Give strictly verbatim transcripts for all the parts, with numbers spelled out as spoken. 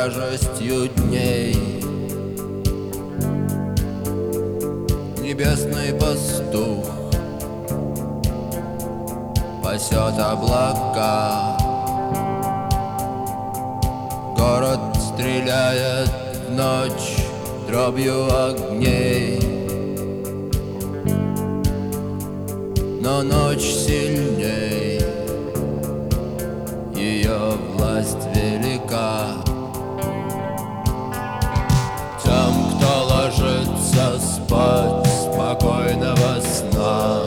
тяжестью дней. Небесный пастух пасет облака. Город стреляет в ночь дробью огней, но ночь сильней, ее власть велика. Тем, кто ложится спать, спокойного сна.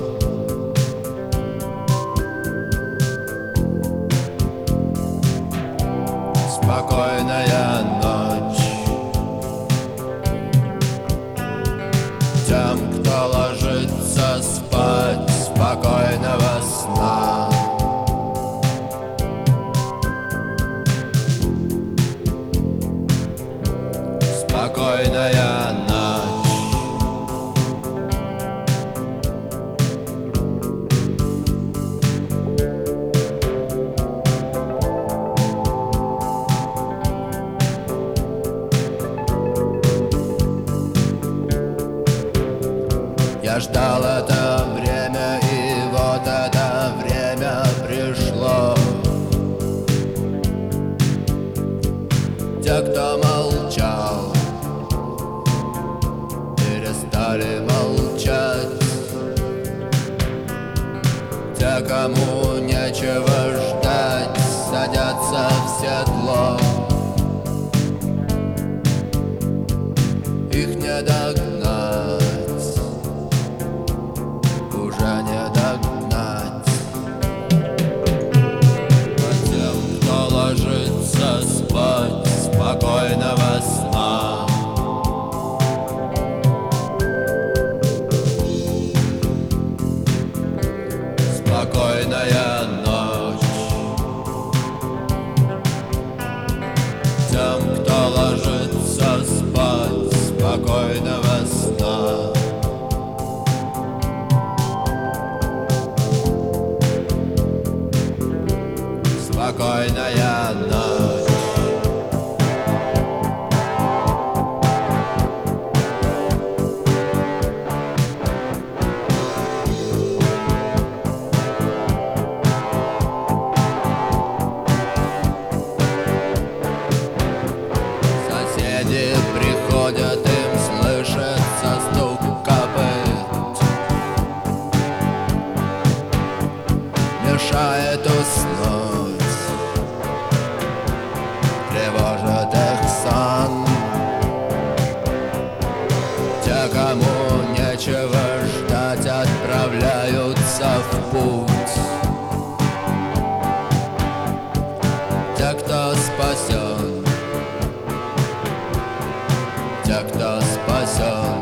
Спокойная ночь. Тем, кто ложится спать, спокойного сна. Спокойная ночь. Я ждал это время, и вот это время пришло. Те, кто молчал, перестали молчать. Те, кому нечего ждать, садятся в седло. Их не догнать, уже не догнать. А тем, кто ложится спать, спокойного сна. Спокойная ночь. Тем, кто ложится спать, спокойного сна. Спокойная ночь. Соседи приходят, им слышится стук копыт, мешает уснуть, тревожит их сон. Те, кому нечего ждать, отправляются в путь. Те, кто спасен, те, кто спасен.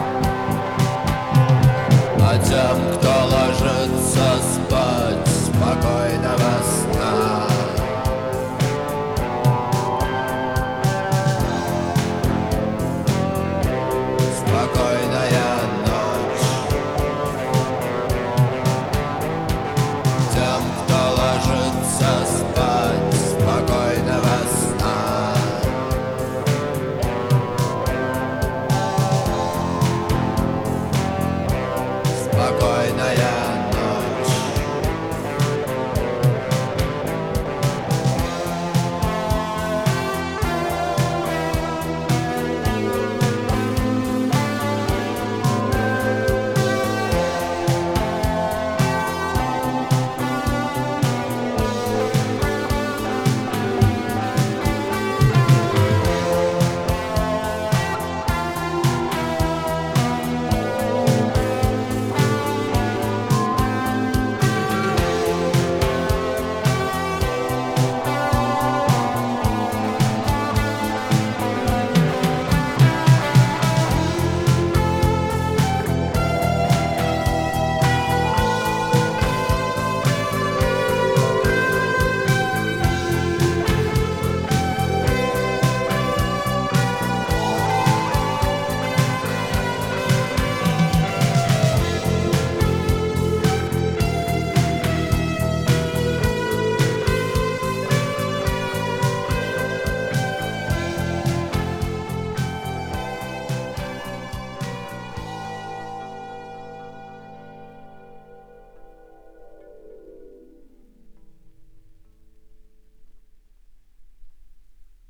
А тем, кто ложится спать, спокойного сна. Спокойная ночь. Тем, кто ложится спать, спокойного сна. Спокойной